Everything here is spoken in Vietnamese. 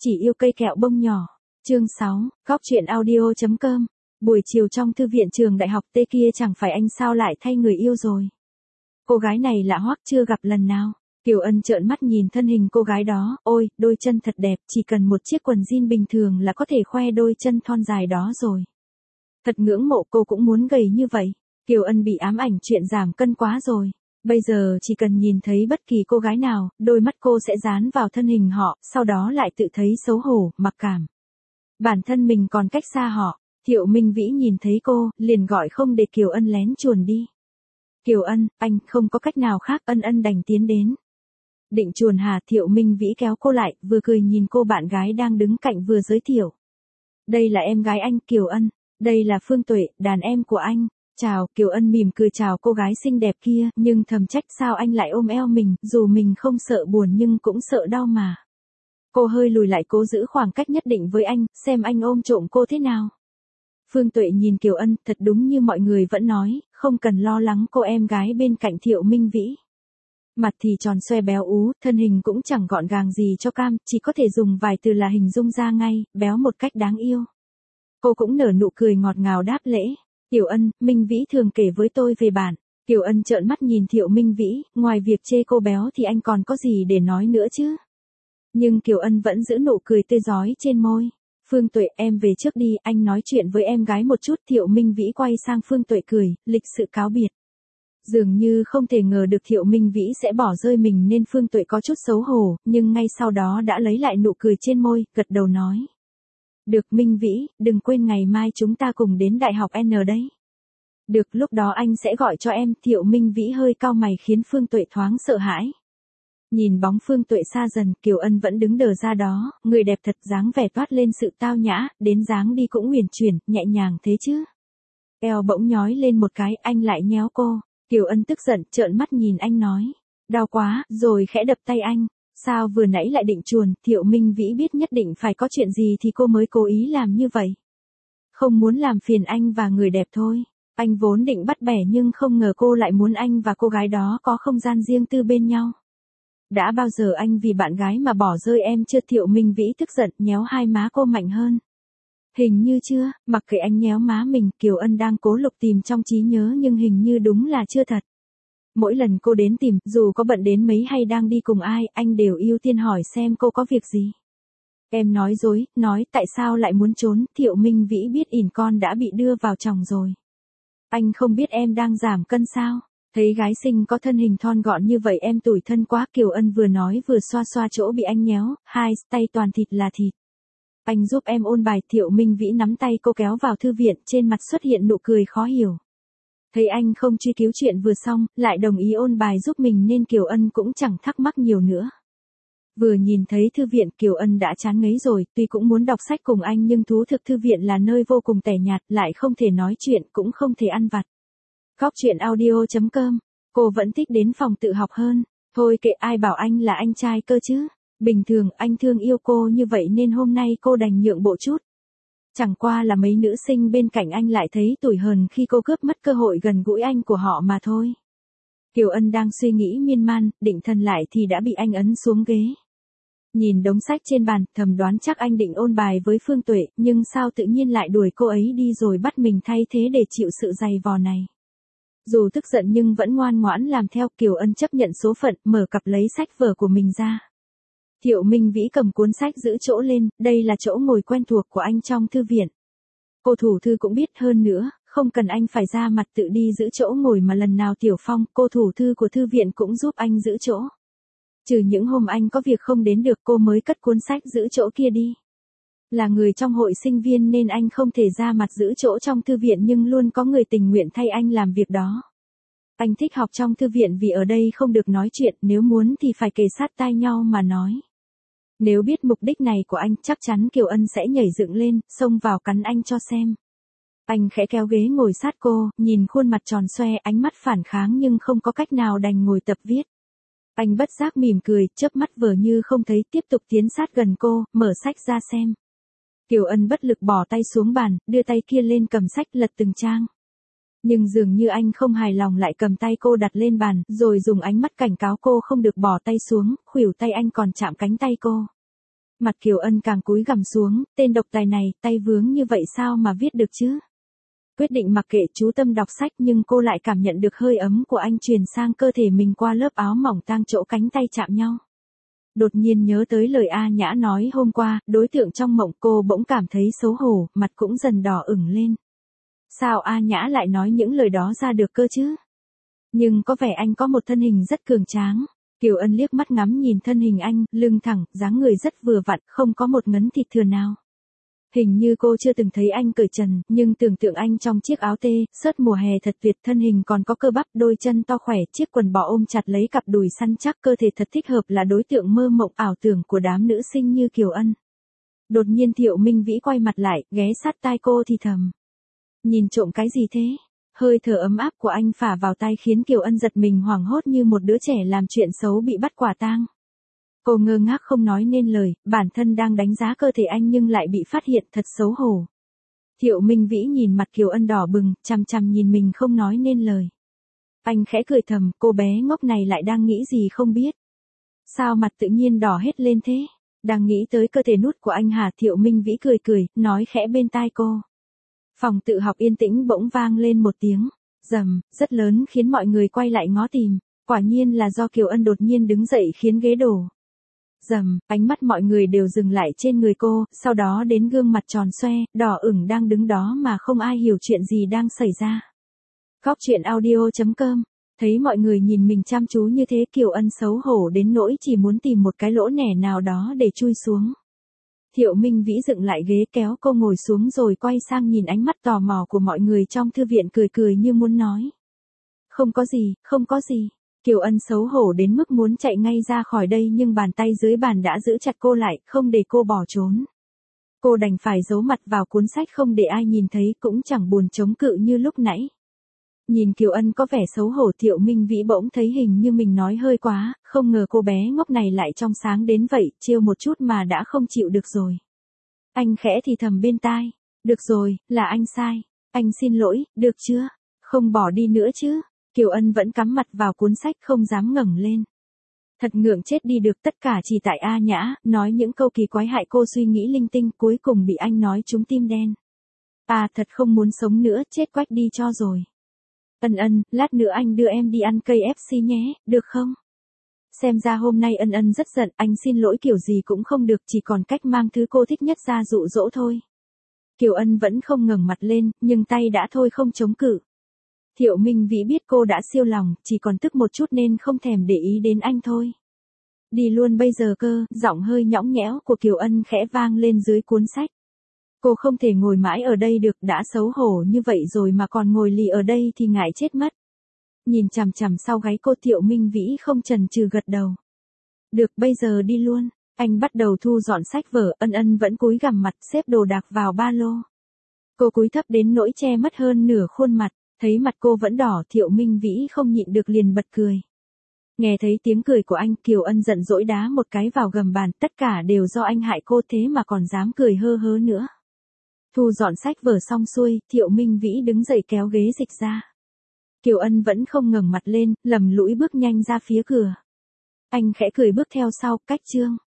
Chỉ yêu cây kẹo bông nhỏ. Chương 6, Góc truyện audio.com. Buổi chiều trong thư viện trường đại học tê kia chẳng phải anh sao lại thay người yêu rồi. Cô gái này lạ hoắc chưa gặp lần nào. Kiều Ân trợn mắt nhìn thân hình cô gái đó, ôi, đôi chân thật đẹp, chỉ cần một chiếc quần jean bình thường là có thể khoe đôi chân thon dài đó rồi. Thật ngưỡng mộ, cô cũng muốn gầy như vậy. Kiều Ân bị ám ảnh chuyện giảm cân quá rồi. Bây giờ chỉ cần nhìn thấy bất kỳ cô gái nào, đôi mắt cô sẽ dán vào thân hình họ, sau đó lại tự thấy xấu hổ, mặc cảm. Bản thân mình còn cách xa họ. Thiệu Minh Vĩ nhìn thấy cô, liền gọi không để Kiều Ân lén chuồn đi. Kiều Ân, anh không có cách nào khác, Ân đành tiến đến. Định chuồn hả? Thiệu Minh Vĩ kéo cô lại, vừa cười nhìn cô bạn gái đang đứng cạnh vừa giới thiệu. Đây là em gái anh, Kiều Ân. Đây là Phương Tuệ, đàn em của anh. Chào. Kiều Ân mỉm cười chào cô gái xinh đẹp kia, nhưng thầm trách sao anh lại ôm eo mình, dù mình không sợ buồn nhưng cũng sợ đau mà. Cô hơi lùi lại cố giữ khoảng cách nhất định với anh, xem anh ôm trộm cô thế nào. Phương Tuệ nhìn Kiều Ân, thật đúng như mọi người vẫn nói, không cần lo lắng cô em gái bên cạnh Thiệu Minh Vĩ. Mặt thì tròn xoe béo ú, thân hình cũng chẳng gọn gàng gì cho cam, chỉ có thể dùng vài từ là hình dung ra ngay, béo một cách đáng yêu. Cô cũng nở nụ cười ngọt ngào đáp lễ. Kiều Ân, Minh Vĩ thường kể với tôi về bạn. Kiều Ân trợn mắt nhìn Thiệu Minh Vĩ, ngoài việc chê cô béo thì anh còn có gì để nói nữa chứ? Nhưng Kiều Ân vẫn giữ nụ cười tươi rói trên môi. Phương Tuệ, em về trước đi, anh nói chuyện với em gái một chút. Thiệu Minh Vĩ quay sang Phương Tuệ cười, lịch sự cáo biệt. Dường như không thể ngờ được Thiệu Minh Vĩ sẽ bỏ rơi mình nên Phương Tuệ có chút xấu hổ, nhưng ngay sau đó đã lấy lại nụ cười trên môi, gật đầu nói. Được Minh Vĩ, đừng quên ngày mai chúng ta cùng đến Đại học N đấy. Được, lúc đó anh sẽ gọi cho em. Thiệu Minh Vĩ hơi cau mày khiến Phương Tuệ thoáng sợ hãi. Nhìn bóng Phương Tuệ xa dần, Kiều Ân vẫn đứng đờ ra đó, người đẹp thật, dáng vẻ toát lên sự tao nhã, đến dáng đi cũng uyển chuyển, nhẹ nhàng thế chứ. Eo bỗng nhói lên một cái, anh lại nhéo cô. Kiều Ân tức giận, trợn mắt nhìn anh nói. Đau quá, rồi khẽ đập tay anh. Sao vừa nãy lại định chuồn? Thiệu Minh Vĩ biết nhất định phải có chuyện gì thì cô mới cố ý làm như vậy. Không muốn làm phiền anh và người đẹp thôi. Anh vốn định bắt bẻ nhưng không ngờ cô lại muốn anh và cô gái đó có không gian riêng tư bên nhau. Đã bao giờ anh vì bạn gái mà bỏ rơi em chưa? Thiệu Minh Vĩ tức giận, nhéo hai má cô mạnh hơn. Hình như chưa. Mặc kệ anh nhéo má mình, Kiều Ân đang cố lục tìm trong trí nhớ nhưng hình như đúng là chưa thật. Mỗi lần cô đến tìm, dù có bận đến mấy hay đang đi cùng ai, anh đều ưu tiên hỏi xem cô có việc gì. Em nói dối, nói tại sao lại muốn trốn? Thiệu Minh Vĩ biết ỉn con đã bị đưa vào chồng rồi. Anh không biết em đang giảm cân sao? Thấy gái xinh có thân hình thon gọn như vậy em tủi thân quá. Kiều Ân vừa nói vừa xoa xoa chỗ bị anh nhéo, hai tay toàn thịt là thịt. Anh giúp em ôn bài. Thiệu Minh Vĩ nắm tay cô kéo vào thư viện, trên mặt xuất hiện nụ cười khó hiểu. Thấy anh không truy cứu chuyện vừa xong, lại đồng ý ôn bài giúp mình nên Kiều Ân cũng chẳng thắc mắc nhiều nữa. Vừa nhìn thấy thư viện Kiều Ân đã chán ngấy rồi, tuy cũng muốn đọc sách cùng anh nhưng thú thực thư viện là nơi vô cùng tẻ nhạt, lại không thể nói chuyện cũng không thể ăn vặt. Góc truyện audio.com, cô vẫn thích đến phòng tự học hơn. Thôi kệ, ai bảo anh là anh trai cơ chứ. Bình thường anh thương yêu cô như vậy nên hôm nay cô đành nhượng bộ chút. Chẳng qua là mấy nữ sinh bên cạnh anh lại thấy tủi hờn khi cô cướp mất cơ hội gần gũi anh của họ mà thôi. Kiều Ân đang suy nghĩ miên man, định thần lại thì đã bị anh ấn xuống ghế. Nhìn đống sách trên bàn, thầm đoán chắc anh định ôn bài với Phương Tuệ, nhưng sao tự nhiên lại đuổi cô ấy đi rồi bắt mình thay thế để chịu sự dày vò này. Dù tức giận nhưng vẫn ngoan ngoãn làm theo. Kiều Ân chấp nhận số phận, mở cặp lấy sách vở của mình ra. Thiệu Minh Vĩ cầm cuốn sách giữ chỗ lên, đây là chỗ ngồi quen thuộc của anh trong thư viện. Cô thủ thư cũng biết, hơn nữa, không cần anh phải ra mặt tự đi giữ chỗ ngồi mà lần nào Tiểu Phong, cô thủ thư của thư viện cũng giúp anh giữ chỗ. Trừ những hôm anh có việc không đến được cô mới cất cuốn sách giữ chỗ kia đi. Là người trong hội sinh viên nên anh không thể ra mặt giữ chỗ trong thư viện nhưng luôn có người tình nguyện thay anh làm việc đó. Anh thích học trong thư viện vì ở đây không được nói chuyện, nếu muốn thì phải kề sát tai nhau mà nói. Nếu biết mục đích này của anh chắc chắn Kiều Ân sẽ nhảy dựng lên, xông vào cắn anh cho xem. Anh khẽ kéo ghế ngồi sát cô, nhìn khuôn mặt tròn xoe, ánh mắt phản kháng nhưng không có cách nào đành ngồi tập viết. Anh bất giác mỉm cười, chớp mắt vờ như không thấy, tiếp tục tiến sát gần cô, mở sách ra xem. Kiều Ân bất lực bỏ tay xuống bàn, đưa tay kia lên cầm sách lật từng trang. Nhưng dường như anh không hài lòng lại cầm tay cô đặt lên bàn, rồi dùng ánh mắt cảnh cáo cô không được bỏ tay xuống, khuỷu tay anh còn chạm cánh tay cô. Mặt Kiều Ân càng cúi gằm xuống, tên độc tài này, tay vướng như vậy sao mà viết được chứ? Quyết định mặc kệ chú tâm đọc sách nhưng cô lại cảm nhận được hơi ấm của anh truyền sang cơ thể mình qua lớp áo mỏng tang chỗ cánh tay chạm nhau. Đột nhiên nhớ tới lời A Nhã nói hôm qua, đối tượng trong mộng cô bỗng cảm thấy xấu hổ, mặt cũng dần đỏ ửng lên. Sao A Nhã lại nói những lời đó ra được cơ chứ? Nhưng có vẻ anh có một thân hình rất cường tráng. Kiều Ân liếc mắt ngắm nhìn thân hình anh, lưng thẳng, dáng người rất vừa vặn, không có một ngấn thịt thừa nào. Hình như cô chưa từng thấy anh cởi trần, nhưng tưởng tượng anh trong chiếc áo tê, sớt mùa hè thật tuyệt, thân hình còn có cơ bắp, đôi chân to khỏe, chiếc quần bò ôm chặt lấy cặp đùi săn chắc, cơ thể thật thích hợp là đối tượng mơ mộng ảo tưởng của đám nữ sinh như Kiều Ân. Đột nhiên Thiệu Minh Vĩ quay mặt lại, ghé sát tai cô thì thầm. Nhìn trộm cái gì thế? Hơi thở ấm áp của anh phả vào tai khiến Kiều Ân giật mình hoảng hốt như một đứa trẻ làm chuyện xấu bị bắt quả tang. Cô ngơ ngác không nói nên lời, bản thân đang đánh giá cơ thể anh nhưng lại bị phát hiện, thật xấu hổ. Thiệu Minh Vĩ nhìn mặt Kiều Ân đỏ bừng, chằm chằm nhìn mình không nói nên lời. Anh khẽ cười thầm, cô bé ngốc này lại đang nghĩ gì không biết. Sao mặt tự nhiên đỏ hết lên thế? Đang nghĩ tới cơ thể nút của anh hả? Thiệu Minh Vĩ cười cười, nói khẽ bên tai cô. Phòng tự học yên tĩnh bỗng vang lên một tiếng rầm, rất lớn khiến mọi người quay lại ngó tìm. Quả nhiên là do Kiều Ân đột nhiên đứng dậy khiến ghế đổ. Rầm, ánh mắt mọi người đều dừng lại trên người cô, sau đó đến gương mặt tròn xoe, đỏ ửng đang đứng đó mà không ai hiểu chuyện gì đang xảy ra. Góc truyện audio.com. Thấy mọi người nhìn mình chăm chú như thế, Kiều Ân xấu hổ đến nỗi chỉ muốn tìm một cái lỗ nẻ nào đó để chui xuống. Thiệu Minh Vĩ dựng lại ghế kéo cô ngồi xuống rồi quay sang nhìn ánh mắt tò mò của mọi người trong thư viện, cười cười như muốn nói. Không có gì, không có gì. Kiều Ân xấu hổ đến mức muốn chạy ngay ra khỏi đây nhưng bàn tay dưới bàn đã giữ chặt cô lại, không để cô bỏ trốn. Cô đành phải giấu mặt vào cuốn sách không để ai nhìn thấy, cũng chẳng buồn chống cự như lúc nãy. Nhìn Kiều Ân có vẻ xấu hổ, Thiệu Minh Vĩ bỗng thấy hình như mình nói hơi quá, không ngờ cô bé ngốc này lại trong sáng đến vậy, trêu một chút mà đã không chịu được rồi. Anh khẽ thì thầm bên tai, được rồi, là anh sai, anh xin lỗi, được chưa? Không bỏ đi nữa chứ? Kiều Ân vẫn cắm mặt vào cuốn sách không dám ngẩng lên. Thật ngượng chết đi được, tất cả chỉ tại A Nhã, nói những câu kỳ quái hại cô suy nghĩ linh tinh, cuối cùng bị anh nói trúng tim đen. Thật không muốn sống nữa, chết quách đi cho rồi. Ân, lát nữa anh đưa em đi ăn KFC nhé, được không? Xem ra hôm nay Ân rất giận, anh xin lỗi kiểu gì cũng không được, chỉ còn cách mang thứ cô thích nhất ra dụ dỗ thôi. Kiều Ân vẫn không ngẩng mặt lên, nhưng tay đã thôi không chống cự. Thiệu Minh Vĩ biết cô đã siêu lòng, chỉ còn tức một chút nên không thèm để ý đến anh thôi. Đi luôn bây giờ cơ, giọng hơi nhõng nhẽo của Kiều Ân khẽ vang lên dưới cuốn sách. Cô không thể ngồi mãi ở đây được, đã xấu hổ như vậy rồi mà còn ngồi lì ở đây thì ngại chết mất. Nhìn chằm chằm sau gáy cô, Thiệu Minh Vĩ không chần chừ gật đầu. Được, bây giờ đi luôn. Anh bắt đầu thu dọn sách vở, Ân vẫn cúi gằm mặt xếp đồ đạc vào ba lô. Cô cúi thấp đến nỗi che mất hơn nửa khuôn mặt, thấy mặt cô vẫn đỏ, Thiệu Minh Vĩ không nhịn được liền bật cười. Nghe thấy tiếng cười của anh, Kiều Ân giận dỗi đá một cái vào gầm bàn, tất cả đều do anh hại cô thế mà còn dám cười hơ hớ nữa. Thu dọn sách vở xong xuôi, Thiệu Minh Vĩ đứng dậy kéo ghế dịch ra. Kiều Ân vẫn không ngẩng mặt lên, lầm lũi bước nhanh ra phía cửa. Anh khẽ cười bước theo sau, cách chương.